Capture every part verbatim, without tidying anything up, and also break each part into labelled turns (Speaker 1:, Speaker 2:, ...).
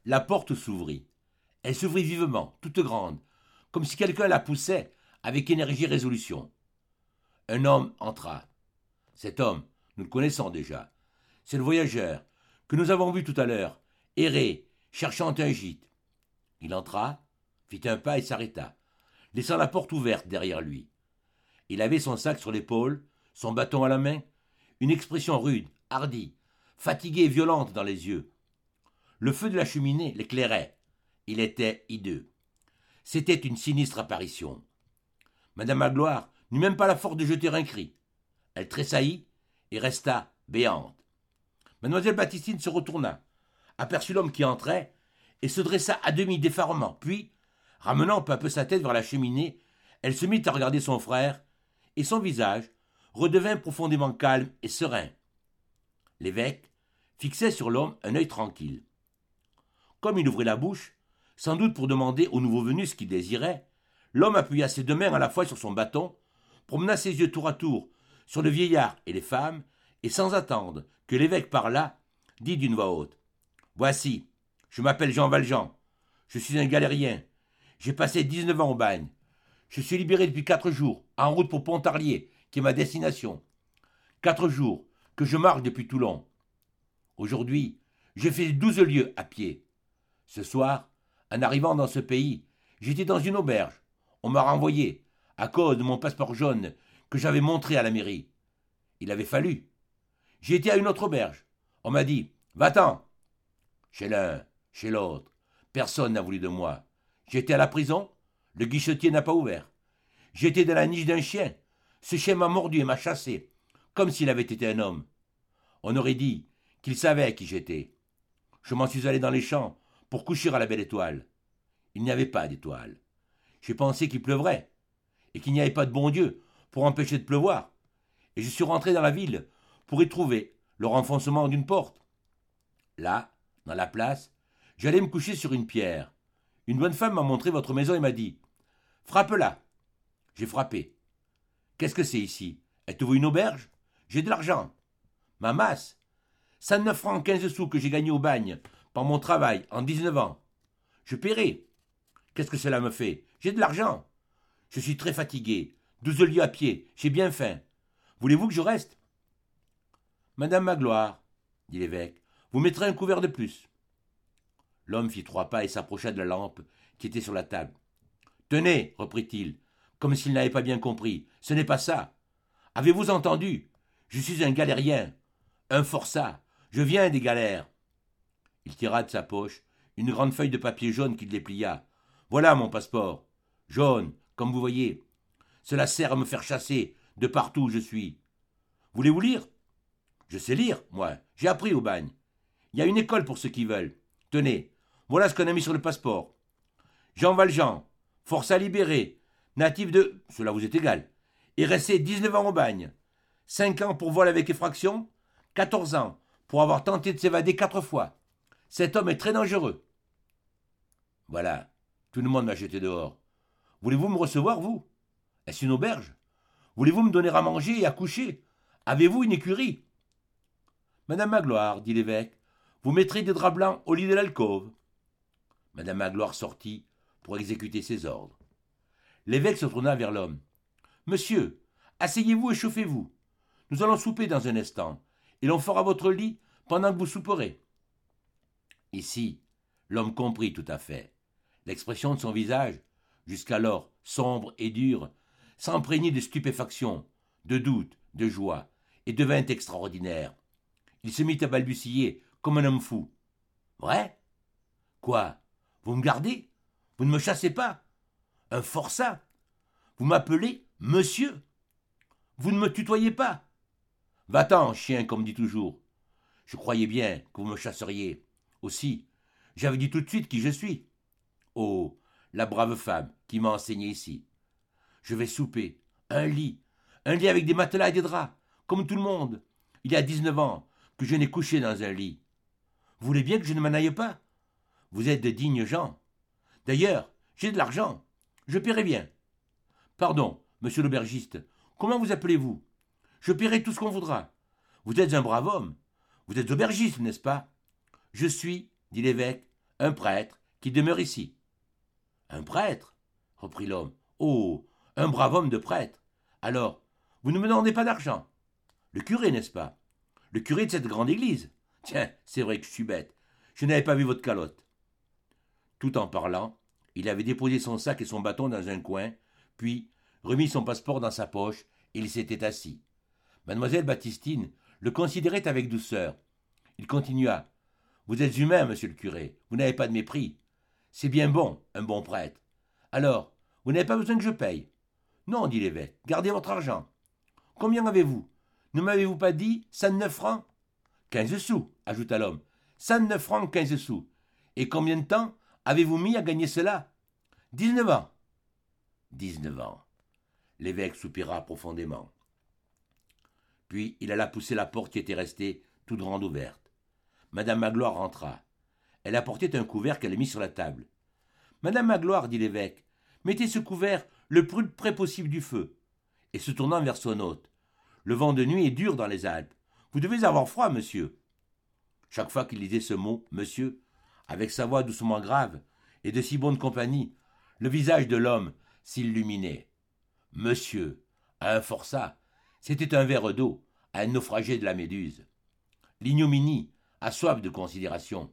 Speaker 1: La porte s'ouvrit. Elle s'ouvrit vivement, toute grande, comme si quelqu'un la poussait avec énergie et résolution. Un homme entra. Cet homme, nous le connaissons déjà. C'est le voyageur que nous avons vu tout à l'heure, errer, cherchant un gîte. Il entra, fit un pas et s'arrêta, laissant la porte ouverte derrière lui. Il avait son sac sur l'épaule, son bâton à la main, une expression rude, hardie, fatiguée et violente dans les yeux. Le feu de la cheminée l'éclairait. Il était hideux. C'était une sinistre apparition. Madame Magloire n'eut même pas la force de jeter un cri. Elle tressaillit et resta béante. Mademoiselle Baptistine se retourna, aperçut l'homme qui entrait et se dressa à demi d'effarement. Puis, ramenant peu à peu sa tête vers la cheminée, elle se mit à regarder son frère et son visage redevint profondément calme et serein. L'évêque fixait sur l'homme un œil tranquille. Comme il ouvrit la bouche, sans doute pour demander au nouveau venu ce qu'il désirait, l'homme appuya ses deux mains à la fois sur son bâton, promena ses yeux tour à tour sur le vieillard et les femmes, et sans attendre que l'évêque parlât, dit d'une voix haute. « Voici, je m'appelle Jean Valjean, je suis un galérien, j'ai passé dix-neuf ans au bagne, je suis libéré depuis quatre jours, en route pour Pontarlier, qui est ma destination. Quatre jours que je marche depuis Toulon. Aujourd'hui, j'ai fait douze lieues à pied. Ce soir, en arrivant dans ce pays, j'étais dans une auberge. On m'a renvoyé, à cause de mon passeport jaune que j'avais montré à la mairie. Il avait fallu. J'ai été à une autre auberge. On m'a dit, va-t'en. Chez l'un, chez l'autre, personne n'a voulu de moi. J'ai été à la prison, le guichetier n'a pas ouvert. J'ai été dans la niche d'un chien. Ce chien m'a mordu et m'a chassé, comme s'il avait été un homme. On aurait dit qu'il savait qui j'étais. Je m'en suis allé dans les champs pour coucher à la belle étoile. Il n'y avait pas d'étoile. J'ai pensé qu'il pleuvrait, et qu'il n'y avait pas de bon Dieu pour empêcher de pleuvoir. Et je suis rentré dans la ville pour y trouver le renfoncement d'une porte. Là, dans la place, j'allais me coucher sur une pierre. Une bonne femme m'a montré votre maison et m'a dit « Frappe-la !» J'ai frappé. « Qu'est-ce que c'est ici? Êtes-vous une auberge? J'ai de l'argent. » Ma masse, cent-neuf francs quinze sous que j'ai gagné au bagne par mon travail en dix-neuf ans. Je paierai. Qu'est-ce que cela me fait? J'ai de l'argent. Je suis très fatigué. Douze lieues à pied. J'ai bien faim. Voulez-vous que je reste? Madame Magloire, dit l'évêque, vous mettrez un couvert de plus. L'homme fit trois pas et s'approcha de la lampe qui était sur la table. Tenez, reprit-il, comme s'il n'avait pas bien compris, ce n'est pas ça. Avez-vous entendu? Je suis un galérien, un forçat, je viens des galères. Il tira de sa poche une grande feuille de papier jaune qu'il déplia. Voilà mon passeport, jaune, comme vous voyez. Cela sert à me faire chasser de partout où je suis. Voulez-vous lire? Je sais lire, moi, j'ai appris au bagne. Il y a une école pour ceux qui veulent. Tenez, voilà ce qu'on a mis sur le passeport. Jean Valjean, forçat libéré, natif de... Cela vous est égal. Et resté dix-neuf ans au bagne. Cinq ans pour vol avec effraction, quatorze ans pour avoir tenté de s'évader quatre fois. Cet homme est très dangereux. Voilà, tout le monde m'a jeté dehors. Voulez-vous me recevoir, vous? Est-ce une auberge? Voulez-vous me donner à manger et à coucher? Avez-vous une écurie? Madame Magloire, dit l'évêque, vous mettrez des draps blancs au lit de l'alcôve. Madame Magloire sortit pour exécuter ses ordres. L'évêque se tourna vers l'homme. Monsieur, asseyez-vous et chauffez-vous. Nous allons souper dans un instant, et l'on fera votre lit pendant que vous souperez. Ici, l'homme comprit tout à fait. L'expression de son visage, jusqu'alors sombre et dure, s'empreignit de stupéfaction, de doute, de joie, et devint extraordinaire. Il se mit à balbutier comme un homme fou. Vrai? Quoi? Vous me gardez? Vous ne me chassez pas? Un forçat? Vous m'appelez monsieur? Vous ne me tutoyez pas? Va-t'en, chien, comme dit toujours. Je croyais bien que vous me chasseriez. Aussi, j'avais dit tout de suite qui je suis. Oh, la brave femme qui m'a enseigné ici. Je vais souper, un lit, un lit avec des matelas et des draps, comme tout le monde. Il y a dix-neuf ans que je n'ai couché dans un lit. Vous voulez bien que je ne m'en aille pas? Vous êtes de dignes gens. D'ailleurs, j'ai de l'argent. Je paierai bien. Pardon, monsieur l'aubergiste, comment vous appelez-vous? Je paierai tout ce qu'on voudra. Vous êtes un brave homme. Vous êtes aubergiste, n'est-ce pas? Je suis, dit l'évêque, un prêtre qui demeure ici. Un prêtre, reprit l'homme. Oh, un brave homme de prêtre. Alors, vous ne me demandez pas d'argent. Le curé, n'est-ce pas? Le curé de cette grande église. Tiens, c'est vrai que je suis bête. Je n'avais pas vu votre calotte. Tout en parlant, il avait déposé son sac et son bâton dans un coin, puis remis son passeport dans sa poche, et il s'était assis. Mademoiselle Baptistine le considérait avec douceur. Il continua. Vous êtes humain, monsieur le curé, vous n'avez pas de mépris. C'est bien bon, un bon prêtre. Alors, vous n'avez pas besoin que je paye. Non, dit l'évêque, gardez votre argent. Combien avez-vous? Ne m'avez-vous pas dit cent neuf francs? Quinze sous, ajouta l'homme. Cent neuf francs, quinze sous. Et combien de temps avez-vous mis à gagner cela? Dix-neuf ans. Dix-neuf ans. L'évêque soupira profondément. Puis il alla pousser la porte qui était restée toute grande ouverte. Madame Magloire rentra. Elle apportait un couvert qu'elle mit sur la table. Madame Magloire, dit l'évêque, mettez ce couvert le plus près possible du feu. Et se tournant vers son hôte. Le vent de nuit est dur dans les Alpes. Vous devez avoir froid, monsieur. Chaque fois qu'il disait ce mot, monsieur, avec sa voix doucement grave et de si bonne compagnie, le visage de l'homme s'illuminait. Monsieur, à un forçat, c'était un verre d'eau, à un naufragé de la Méduse. L'ignominie a soif de considération.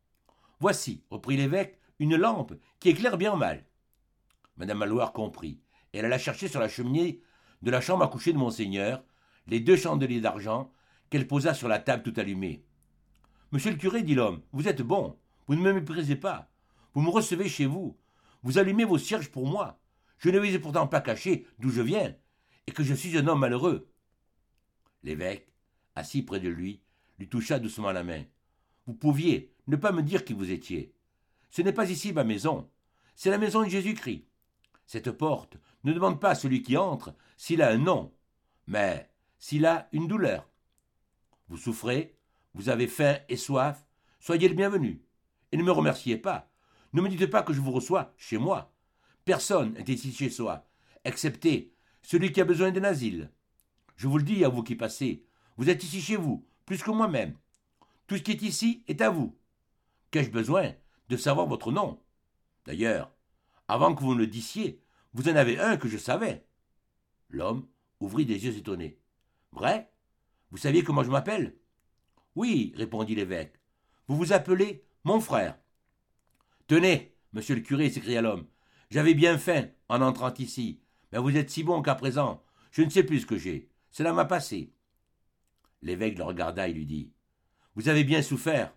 Speaker 1: Voici, reprit l'évêque, une lampe qui éclaire bien mal. Madame Magloire comprit, et elle alla chercher sur la cheminée de la chambre à coucher de monseigneur les deux chandeliers d'argent qu'elle posa sur la table tout allumée. Monsieur le curé, dit l'homme, vous êtes bon, vous ne me méprisez pas, vous me recevez chez vous, vous allumez vos cierges pour moi, je ne vous ai pourtant pas caché d'où je viens, et que je suis un homme malheureux. L'évêque, assis près de lui, lui toucha doucement la main. Vous pouviez ne pas me dire qui vous étiez. Ce n'est pas ici ma maison, c'est la maison de Jésus-Christ. Cette porte ne demande pas à celui qui entre s'il a un nom, mais s'il a une douleur. Vous souffrez, vous avez faim et soif, soyez le bienvenu. Et ne me remerciez pas. Ne me dites pas que je vous reçois chez moi. Personne n'est ici chez soi, excepté celui qui a besoin d'un asile. Je vous le dis à vous qui passez, vous êtes ici chez vous, plus que moi-même. Tout ce qui est ici est à vous. Qu'ai-je besoin de savoir votre nom? D'ailleurs, avant que vous me le dissiez, vous en avez un que je savais. L'homme ouvrit des yeux étonnés. Vrai? Vous saviez comment je m'appelle? Oui, répondit l'évêque. Vous vous appelez mon frère. Tenez, monsieur le curé, s'écria l'homme, j'avais bien faim en entrant ici, mais vous êtes si bon qu'à présent, je ne sais plus ce que j'ai. Cela m'a passé. L'évêque le regarda et lui dit. Vous avez bien souffert.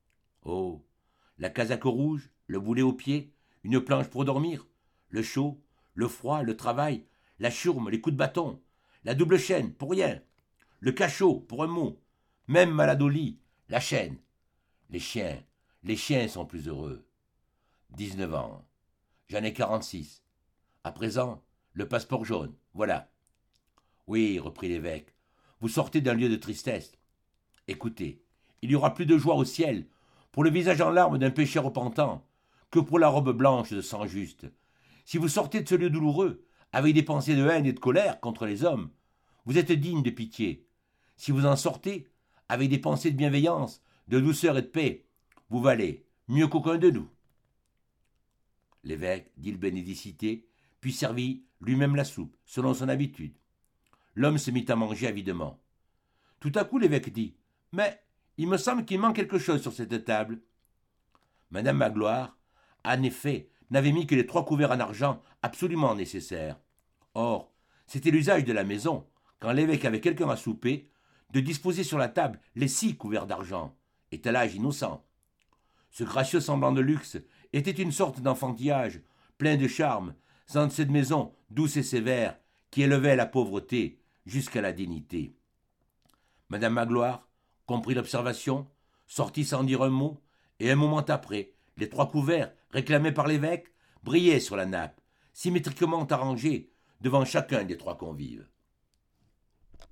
Speaker 1: Oh, la casaque rouge, le boulet au pied, une planche pour dormir, le chaud, le froid, le travail, la churme, les coups de bâton, la double chaîne, pour rien, le cachot, pour un mot, même malade au lit, la chaîne. Les chiens, les chiens sont plus heureux. Dix-neuf ans. J'en ai quarante-six. À présent, le passeport jaune, voilà. Oui, reprit l'évêque, vous sortez d'un lieu de tristesse. Écoutez, il y aura plus de joie au ciel pour le visage en larmes d'un pécheur repentant que pour la robe blanche de sang juste. Si vous sortez de ce lieu douloureux avec des pensées de haine et de colère contre les hommes, vous êtes digne de pitié. Si vous en sortez avec des pensées de bienveillance, de douceur et de paix, vous valez mieux qu'aucun de nous. L'évêque dit le bénédicité, puis servit lui-même la soupe, selon son habitude. L'homme se mit à manger avidement. Tout à coup, l'évêque dit « Mais il me semble qu'il manque quelque chose sur cette table. » Madame Magloire, en effet, n'avait mis que les trois couverts en argent absolument nécessaires. Or, c'était l'usage de la maison, quand l'évêque avait quelqu'un à souper, de disposer sur la table les six couverts d'argent, étalage innocent. Ce gracieux semblant de luxe était une sorte d'enfantillage, plein de charme, dans cette maison douce et sévère, qui élevait la pauvreté jusqu'à la dignité. Madame Magloire comprit l'observation, sortit sans dire un mot, et un moment après, les trois couverts, réclamés par l'évêque, brillaient sur la nappe, symétriquement arrangés devant chacun des trois convives.